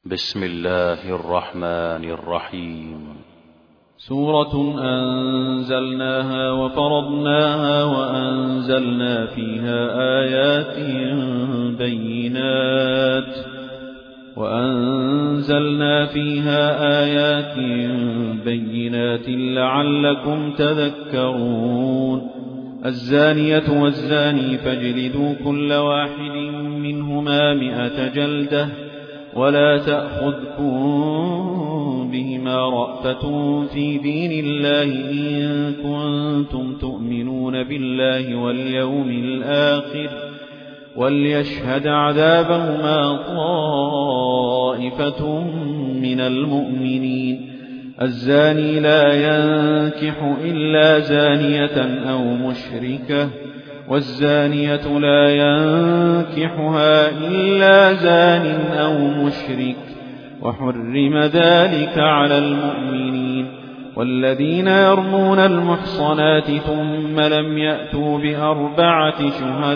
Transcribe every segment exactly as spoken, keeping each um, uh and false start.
بسم الله الرحمن الرحيم. سورة أنزلناها وفرضناها وأنزلنا فيها آيات بينات وأنزلنا فيها آيات بينات لعلكم تذكرون. الزانية والزاني فاجلدوا كل واحد منهما مئة جلدة ولا تأخذكم بهما رأفة في دين الله إن كنتم تؤمنون بالله واليوم الآخر وليشهد عذابهما طائفة من المؤمنين. الزاني لا ينكح إلا زانية أو مشركة والزانية لا ينكحها إلا زان أو مشرك وحرم ذلك على المؤمنين. والذين يرمون المحصنات ثم لم يأتوا بأربعة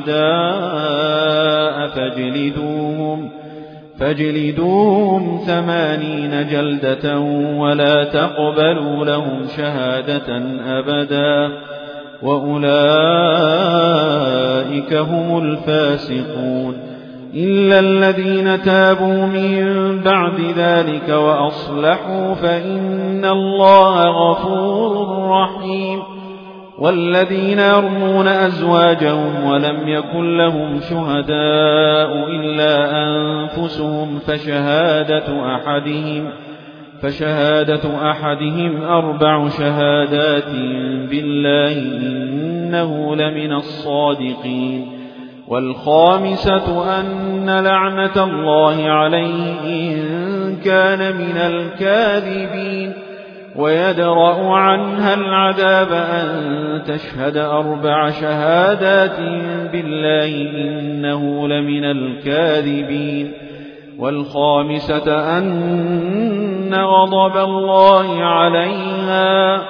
شهداء فاجلدوهم فاجلدوهم ثمانين جلدة ولا تقبلوا لهم شهادة أبدا وأولئك هم الفاسقون. إلا الذين تابوا من بعد ذلك وأصلحوا فإن الله غفور رحيم. والذين يرمون أزواجهم ولم يكن لهم شهداء إلا أنفسهم فشهادة أحدهم فشهادة أحدهم أربع شهادات بالله إنه لمن الصادقين. والخامسة أن لعنة الله عليه إن كان من الكاذبين. ويدرأ عنها العذاب أن تشهد أربع شهادات بالله إنه لمن الكاذبين. والخامسة أن غضب الله عليها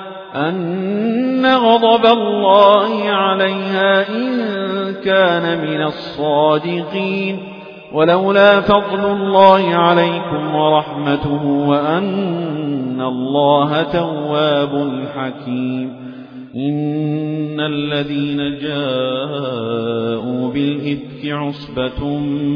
أن غضب الله عليها إن كان من الصادقين. ولولا فضل الله عليكم ورحمته وأن الله تواب حكيم. إن الذين جاءوا بالإفك عصبة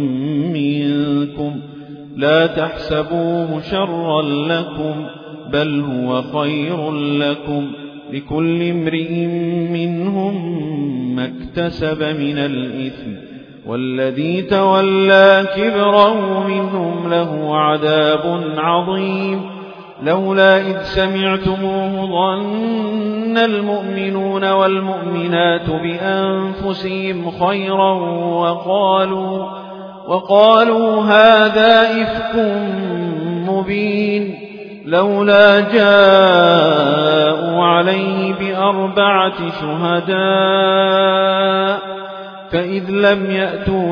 منكم لا تحسبوه شرا لكم بل هو خير لكم لكل امرئ منهم ما اكتسب من الإثم والذي تولى كبره منهم له عذاب عظيم. لولا إذ سمعتموه ظن المؤمنون والمؤمنات بأنفسهم خيرا وقالوا, وقالوا هذا إفك مبين. لولا جاءوا عليه بأربعة شهداء فإذ لم يأتوا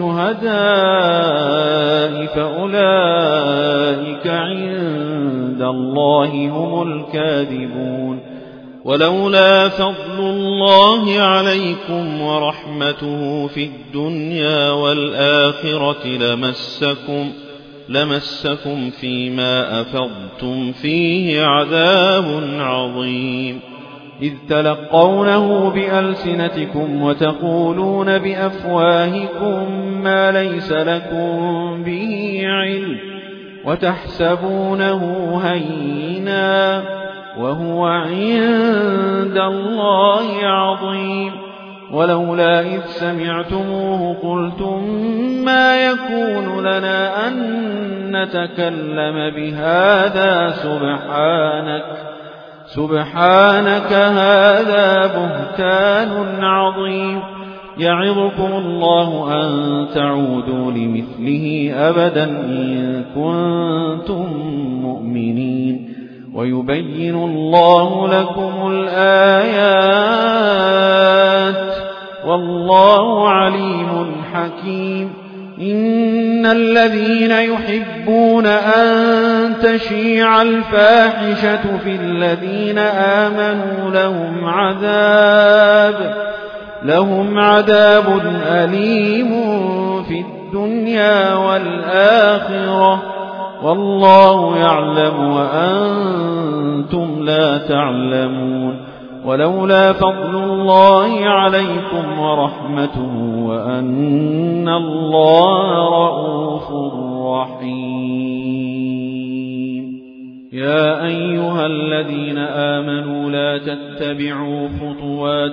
بالشهداء فأولئك عند الله هم الكاذبون. ولولا فضل الله عليكم ورحمته في الدنيا والآخرة لمسكم لمسكم فيما أفضتم فيه عذاب عظيم. إذ تلقونه بألسنتكم وتقولون بأفواهكم ما ليس لكم به علم وتحسبونه هينا وهو عند الله عظيم. ولولا إذ سمعتموه قلتم ما يكون لنا أن نتكلم بهذا سبحانك سبحانك هذا بهتان عظيم. يعظكم الله أن تعودوا لمثله أبدا إن كنتم مؤمنين. ويبين الله لكم الآيات والله عليم حكيم. إن الذين يحبون أن تشيع الفاحشة في الذين آمنوا لهم عذاب لهم عذاب أليم في الدنيا والآخرة والله يعلم وأنتم لا تعلمون ولولا فضل الله عليكم ورحمته وأن الله رءوف رحيم. يا أيها الذين آمنوا لا تتبعوا خطوات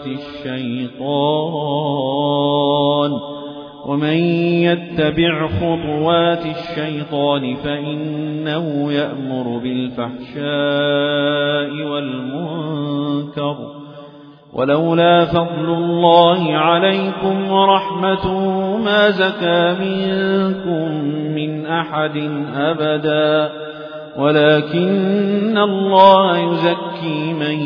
الشيطان ومن يتبع خطوات الشيطان فإنه يأمر بالفحشاء والمنكر ولولا فضل الله عليكم ورحمته ما زكى منكم من أحد أبدا ولكن الله يزكي من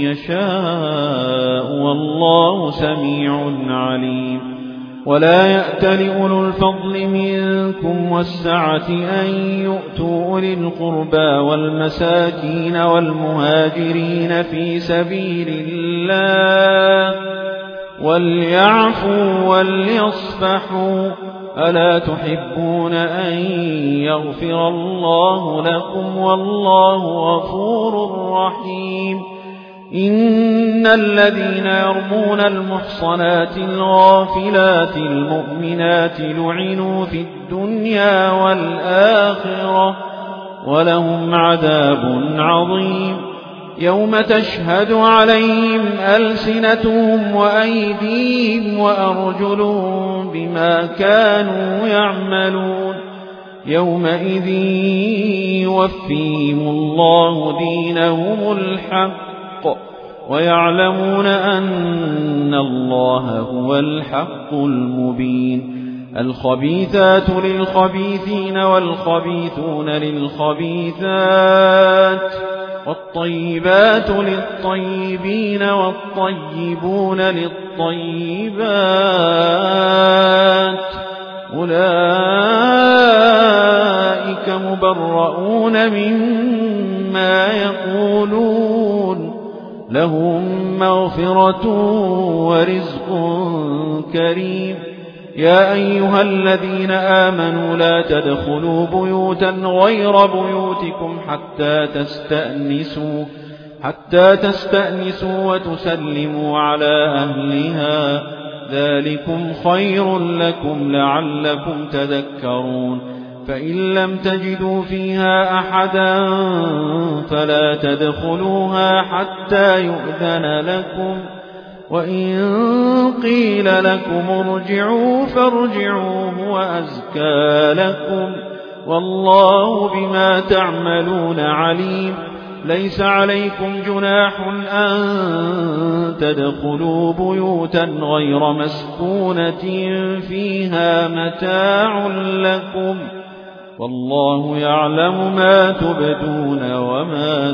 يشاء والله سميع عليم. ولا يأتل أولو الفضل منكم والسعة أن يؤتوا أولي القربى والمساكين والمهاجرين في سبيل الله وليعفوا وليصفحوا ألا تحبون أن يغفر الله لكم والله غفور رحيم. إن الذين يرمون المحصنات الغافلات المؤمنات لعنوا في الدنيا والآخرة ولهم عذاب عظيم يوم تشهد عليهم ألسنتهم وأيديهم وأرجلهم بما كانوا يعملون يومئذ يوفيهم الله دينهم الحق ويعلمون أن الله هو الحق المبين. الخبيثات للخبيثين والخبيثون للخبيثات والطيبات للطيبين والطيبون للطيبات أولئك مبرؤون مما يقولون لهم مغفرة ورزق كريم. يا أيها الذين آمنوا لا تدخلوا بيوتا غير بيوتكم حتى تستأنسوا حتى تستأنسوا وتسلموا على أهلها ذلكم خير لكم لعلكم تذكرون. فإن لم تجدوا فيها أحدا فلا تدخلوها حتى يؤذن لكم وإن قيل لكم ارجعوا فارجعوا هو أزكى لكم والله بما تعملون عليم. ليس عليكم جناح أن تدخلوا بيوتا غير مسكونة فيها متاع لكم والله يعلم ما تبدون وما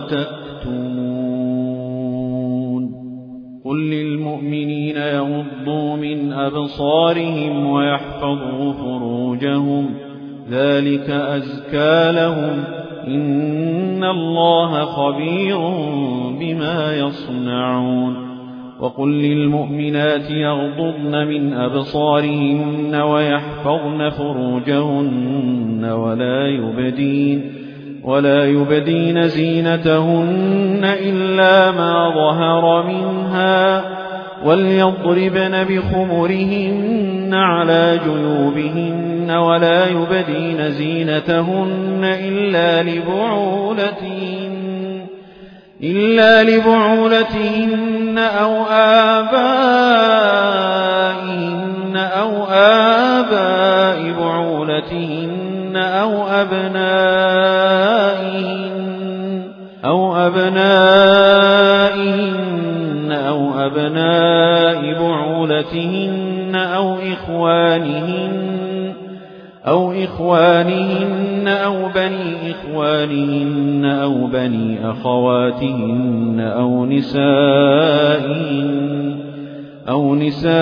تكتمون. قل للمؤمنين يغضوا من أبصارهم ويحفظوا فروجهم ذلك أزكى لهم إن الله خبير بما يصنعون. وقل للمؤمنات يغضضن من أبصارهن ويحفظن فروجهن ولا يبدين ولا يبدين زينتهن إلا ما ظهر منها وليضربن بخمرهن على جيوبهن ولا يبدين زينتهن إلا لبعولتهن إلا لبعولتهن أو آبائهن أو آباء بعولتهن أو أبنائهن أو أبنائهن أو أبناء بعولتهن أو إخوانهن أو إخوانهن أو بني إخوانهن أو بني أخواتهن أو نسائهن أو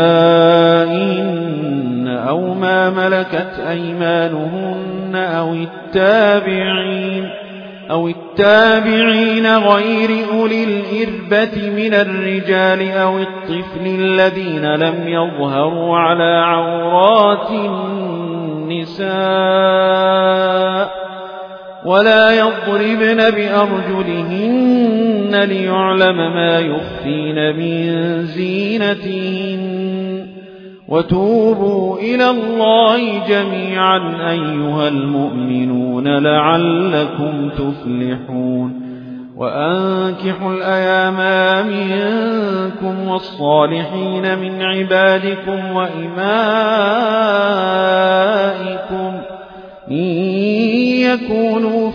نسائهن أو ما ملكت أيمانهن أو التابعين أو التابعين غير أولي الإربة من الرجال أو الطفل الذين لم يظهروا على عورات النساء ولا يضربن بأرجلهن ليعلم ما يخفين من زينتهن وتوبوا إلى الله جميعا أيها المؤمنون لعلكم تفلحون وأنكحوا الأيام منكم والصالحين من عبادكم وإمائكم إن يكونوا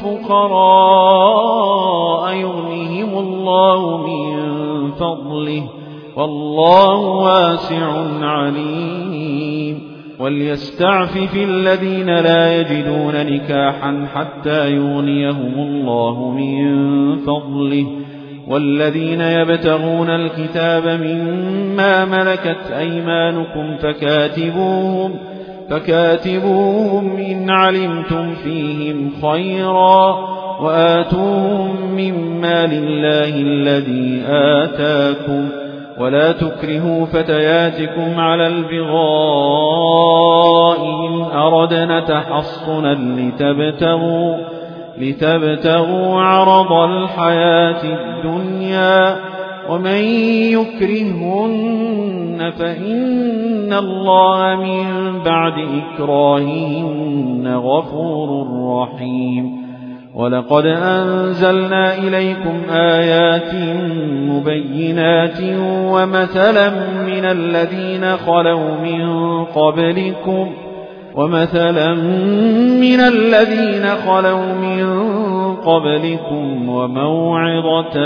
فقراء يغنيهم الله من فضله والله واسع عليم وليستعفف الذين لا يجدون نكاحا حتى يغنيهم الله من فضله والذين يبتغون الكتاب مما ملكت أيمانكم فكاتبوهم فكاتبوهم إن علمتم فيهم خيرا وآتوهم مما لله الذي آتاكم ولا تكرهوا فتياتكم على البغاء إن أردنا تحصنا لتبتغوا, لتبتغوا عرض الحياة الدنيا ومن يكرهن فإن الله من بعد إكراههن غفور رحيم ولقد أنزلنا إليكم آيات مبينات ومثلا من الذين خلوا من قبلكم ومثلا من الذين خلوا من قبلكم وموعظة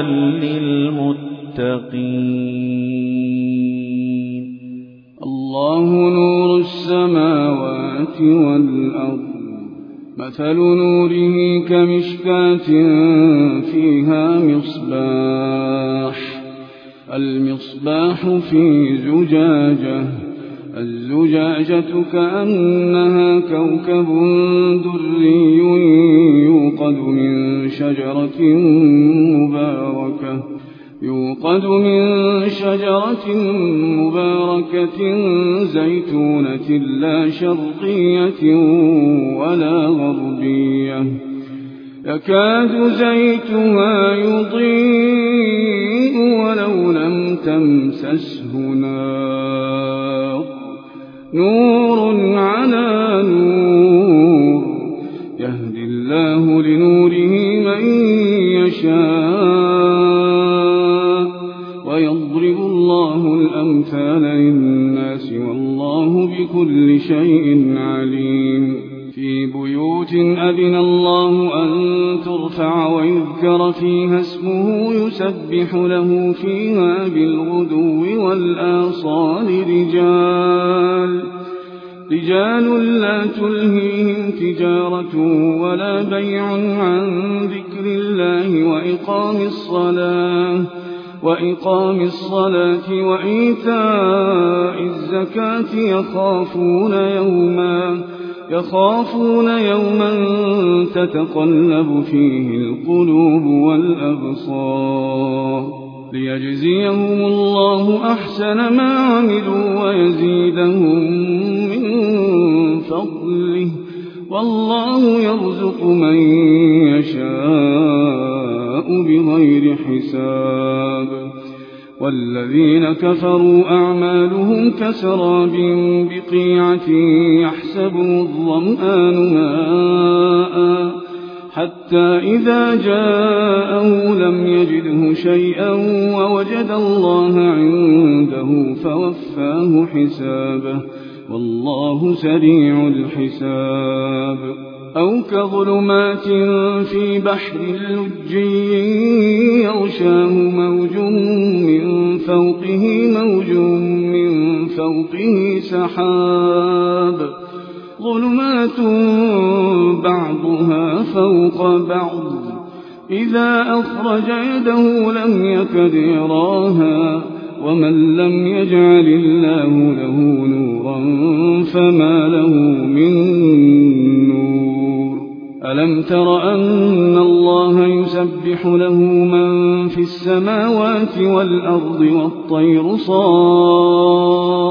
للمتقين. الله نور السماوات والأرض مثل نوره كمشكاة فيها مصباح المصباح في زجاجة الزجاجة كأنها كوكب دري يوقد من شجرة مباركة يوقد من شجرة مباركة زيتونة لا شرقية ولا غربية يكاد زيتها يضيء ولو لم تمسسه نار نور على نور يهدي الله لنوره من يشاء ويضرب الله الأمثال للناس والله بكل شيء عليم. في بيوت أذن الله أن ترفع ويذكر فيها اسمه يسبح له فيها بالغدو والآصال رجال رجال لا تلهيهم تجارة ولا بيع عن ذكر الله وإقام الصلاة وإقام الصلاة وإيتاء الزكاة يخافون يوما يخافون يوما تتقلب فيه القلوب والأبصار ليجزيهم الله أحسن ما عملوا ويزيدهم من فضله والله يرزق من يشاء بغير حساب. والذين كفروا أعمالهم كسراب بقيعة يحسبه الظمآن ماء حتى إذا جاءه لم يجده شيئا ووجد الله عنده فوفاه حسابه والله سريع الحساب. أو كظلمات في بحر اللجي يغشاه موج من فوقه موج من فوقه سحاب ظلمات بعضها فوق بعض إذا أخرج يده لم يكد يراها ومن لم يجعل الله له نورا فما له من نور. ألم تر أن الله يسبح له من في السماوات والأرض والطير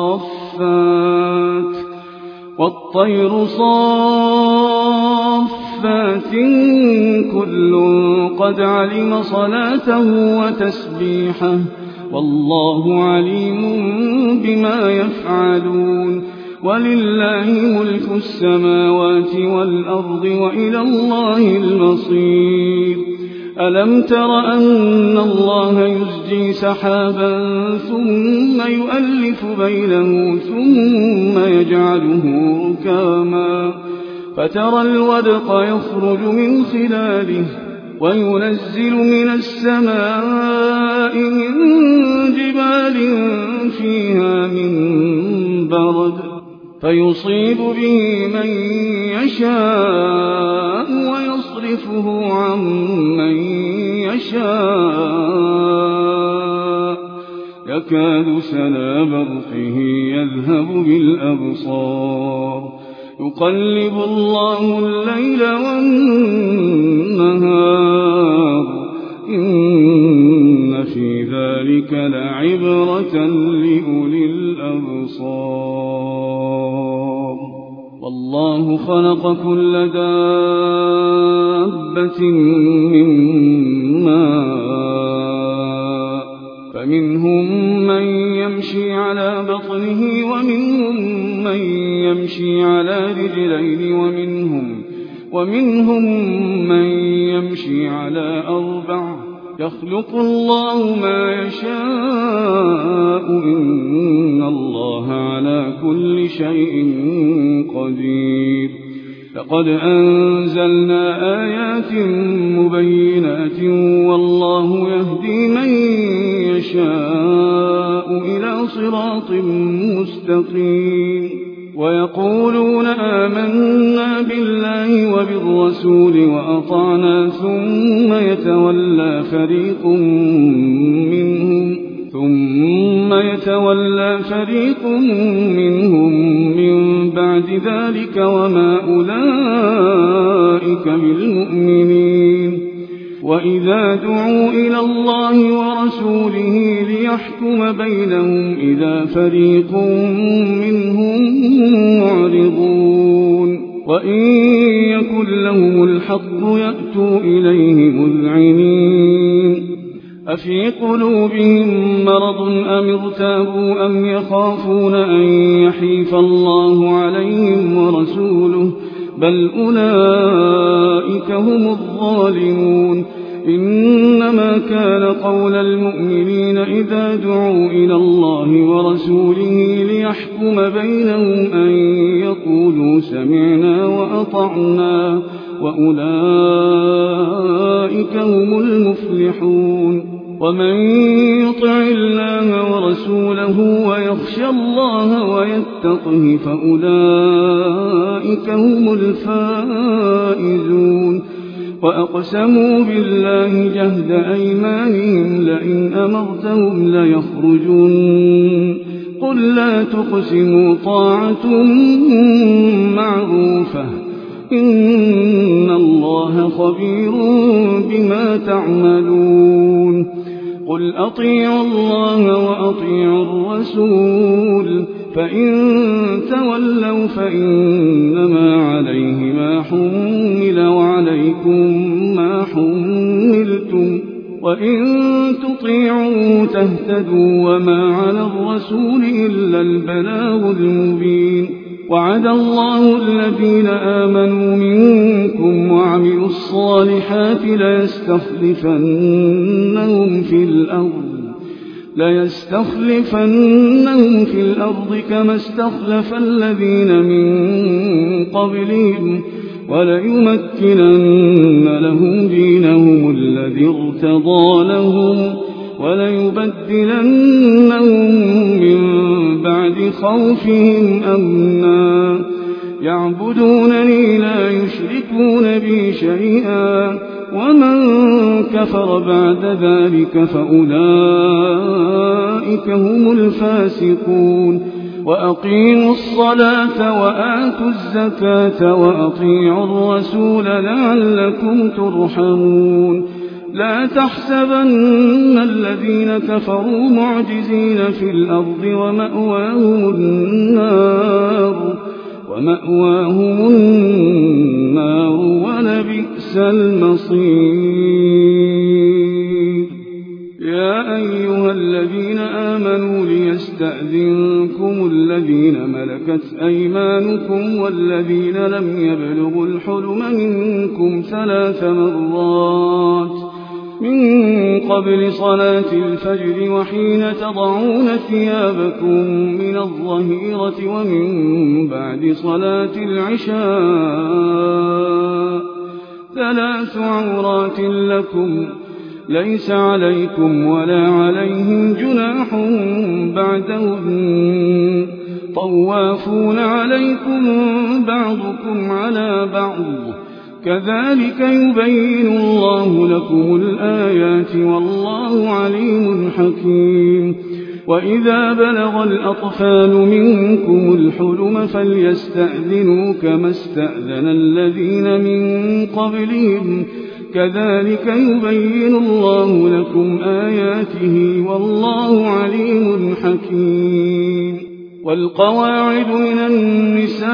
صافات والطير صافات صَفَّاتٍ كُلٌّ قَدْ عَلِمَ صَلَاتَهُ وَتَسْبِيحَهُ وَاللَّهُ عَلِيمٌ بِمَا يَفْعَلُونَ وَلِلَّهِ مُلْكُ السَّمَاوَاتِ وَالْأَرْضِ وَإِلَى اللَّهِ الْمَصِيرُ أَلَمْ تَرَ أَنَّ اللَّهَ يُزْجِي سَحَابًا ثُمَّ يُؤَلِّفُ بَيْنَهُ ثُمَّ يَجْعَلُهُ رُكَامًا فَتَرَى الْوَدْقَ يَخْرُجُ مِنْ خِلَالِهِ وَيُنَزِّلُ مِنَ السَّمَاءِ مِن جِبَالٍ فِيهَا مِن بَرَدٍ فَيُصِيبُ بِهِ مَن يَشَاءُ وَيَصْرِفُهُ عَن مَّن يَشَاءُ يَكَادُ سَنَا بَرْقِهِ يَذْهَبُ بِالْأَبْصَارِ يُقَلِّبُ اللَّهُ اللَّيْلَ وَالنَّهَارَ إِنَّ فِي ذَلِكَ لَعِبْرَةً لِّأُولِي الْأَبْصَارِ وَاللَّهُ خَلَقَ كُلَّ دَابَّةٍ مِّن مَّاءٍ فَمِنْهُم مَّن يَمْشِي عَلَىٰ بَطْنِهِ وَمِنْهُم مَّن يَمْشِي عَلَىٰ رِجْلَيْنِ وَمِنْهُم وَمِنْهُم مَّن يَمْشِي عَلَىٰ أَرْبَعٍ يَخْلُقُ اللَّهُ مَا يَشَاءُ إِنَّ اللَّهَ عَلَىٰ كُلِّ شَيْءٍ قَدِيرٌ لَقَدْ أَنزَلْنَا آيَاتٍ مُبَيِّنَاتٍ وَاللَّهُ يَهْدِي مَن يَشَاءُ إِلَىٰ صِرَاطٍ مُّسْتَقِيمٍ وَيَقُولُونَ آمَنَّا بِاللَّهِ وَبِالرَّسُولِ وَأَطَعْنَا ثُمَّ يَتَوَلَّىٰ فَرِيقٌ مِّنْهُمْ ثُمَّ يَتَوَلَّىٰ فَرِيقٌ مِّنْهُم مِّن بَعْدِ ذَلِكَ وَمَا أُولَٰئِكَ بِالْمُؤْمِنِينَ وَإِذَا دُعُوا إِلَى اللَّهِ وَرَسُولِهِ لِيَحْكُمَ بَيْنَهُمْ إِذَا فَرِيقٌ مِّنْهُم مُّعْرِضُونَ وَإِن يَكُن لَّهُمُ الْحَقُّ يَأْتُوا إِلَيْهِ مُذْعِنِينَ أَفِي قُلُوبِهِم مَّرَضٌ أَمِ ارْتَابُوا أَمْ يَخَافُونَ أَن يَحِيفَ اللَّهُ عَلَيْهِمْ وَرَسُولُهُ بَلْ أُولَٰئِكَ هُمُ الظَّالِمُونَ إِنَّمَا كَانَ قَوْلَ الْمُؤْمِنِينَ إِذَا دُعُوا إِلَى اللَّهِ وَرَسُولِهِ لِيَحْكُمَ بَيْنَهُمْ أَن يَقُولُوا سَمِعْنَا وَأَطَعْنَا وَأُولَٰئِكَ هُمُ المفلحون ومن يطع الله ورسوله ويخشى الله ويتقه فأولئك هم الفائزون وأقسموا بالله جهد أيمانهم لئن أمرتهم ليخرجون قل لا تقسموا طاعة معروفة إن الله خبير بما تعملون قل أطيعوا الله وأطيعوا الرسول فإن تولوا فإنما عليه ما حمل وعليكم ما حملتم وإن تطيعوا تهتدوا وما على الرسول إلا البلاغ المبين وعد الله الذين آمنوا منكم وعملوا الصالحات ليستخلفنهم في الأرض ليستخلفنهم في الأرض كما استخلف الذين من قبلهم وليمكنن لهم دينهم الذي ارتضى لهم وليبدلنهم من بعد خوفهم أمنا يعبدونني لا يشركون بي شيئا ومن كفر بعد ذلك فأولئك هم الفاسقون وأقيموا الصلاة وآتوا الزكاة وأطيعوا الرسول لعلكم ترحمون لا تحسبن الذين كفروا معجزين في الأرض ومأواهم النار ومأواهم النار ولبئس المصير. يا أيها الذين آمنوا ليستأذنكم الذين ملكت أيمانكم والذين لم يبلغوا الحلم منكم ثلاث مرات من قبل صلاة الفجر وحين تضعون ثيابكم من الظهيرة ومن بعد صلاة العشاء ثلاث عورات لكم ليس عليكم ولا عليهم جناح بعدهن طوافون عليكم بعضكم على بعض كذلك يبين الله لكم الآيات والله عليم حكيم. وإذا بلغ الأطفال منكم الحلم فليستأذنوا كما استأذن الذين من قبلهم كذلك يبين الله لكم آياته والله عليم حكيم. والقواعد من النساء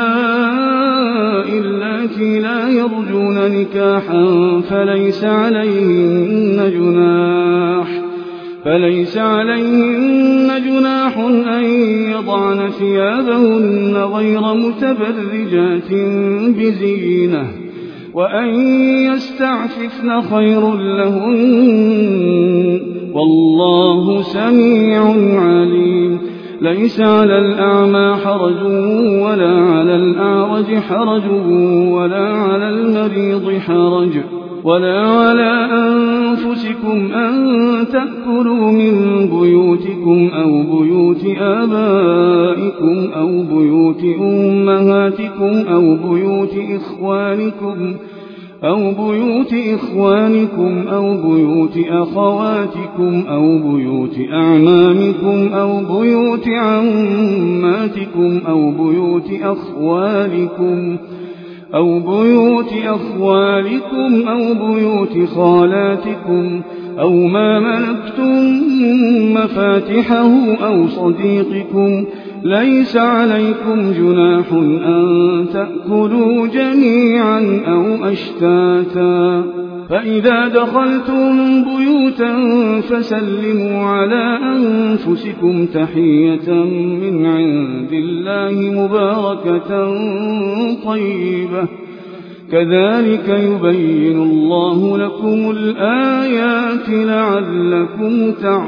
اللاتي لا يرجون نكاحا فليس عليهن جناح فليس عليهن جناح أن يضعن ثيابهن غير متبرجات بزينة وأن يستعففن خير لهن والله سميع عليم. ليس على الأعمى حرج ولا على الأعرج حرج ولا على المريض حرج ولا على أنفسكم أن تأكلوا من بيوتكم أو بيوت آبائكم أو بيوت أمهاتكم أو بيوت إخوانكم أو بيوت إخوانكم أو بيوت أخواتكم أو بيوت أعمامكم أو بيوت عماتكم أو بيوت أخوالكم أو بيوت أخوالكم أو بيوت خالاتكم أو ما ملكتم مفاتحه أو صديقكم ليس عليكم جناح أن تأكلوا جميعا أو أشتاتا. فإذا دخلتم بيوتا فسلموا على أنفسكم تحية من عند الله مباركة طيبة كذلك يبين الله لكم الآيات لعلكم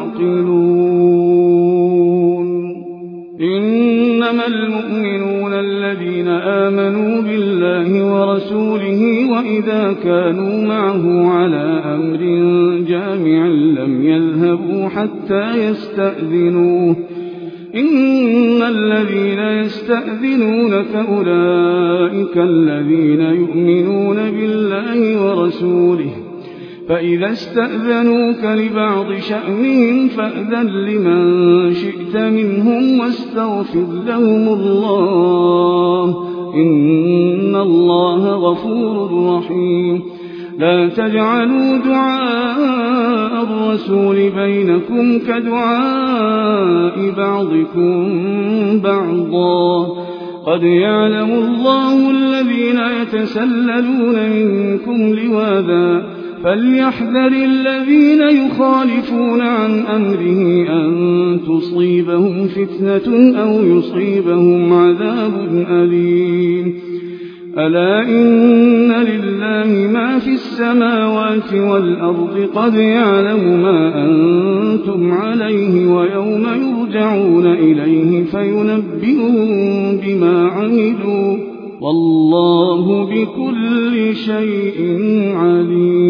تعقلون. إنما المؤمنون الذين آمنوا بالله ورسوله وإذا كانوا معه على أمر جامع لم يذهبوا حتى يستأذنوه إن الذين يستأذنونك أولئك الذين يؤمنون بالله ورسوله فإذا استأذنوك لبعض شأنهم فأذن لمن شئت منهم واستغفر لهم الله إن الله غفور رحيم. لا تجعلوا دعاء الرسول بينكم كدعاء بعضكم بعضا قد يعلم الله الذين يتسللون منكم لواذا فليحذر الذين يخالفون عن أمره أن تصيبهم فتنة أو يصيبهم عذاب أليم. ألا إن لله ما في السماوات والأرض قد يعلم ما أنتم عليه ويوم يرجعون إليه فينبئهم بما عملوا والله بكل شيء عليم.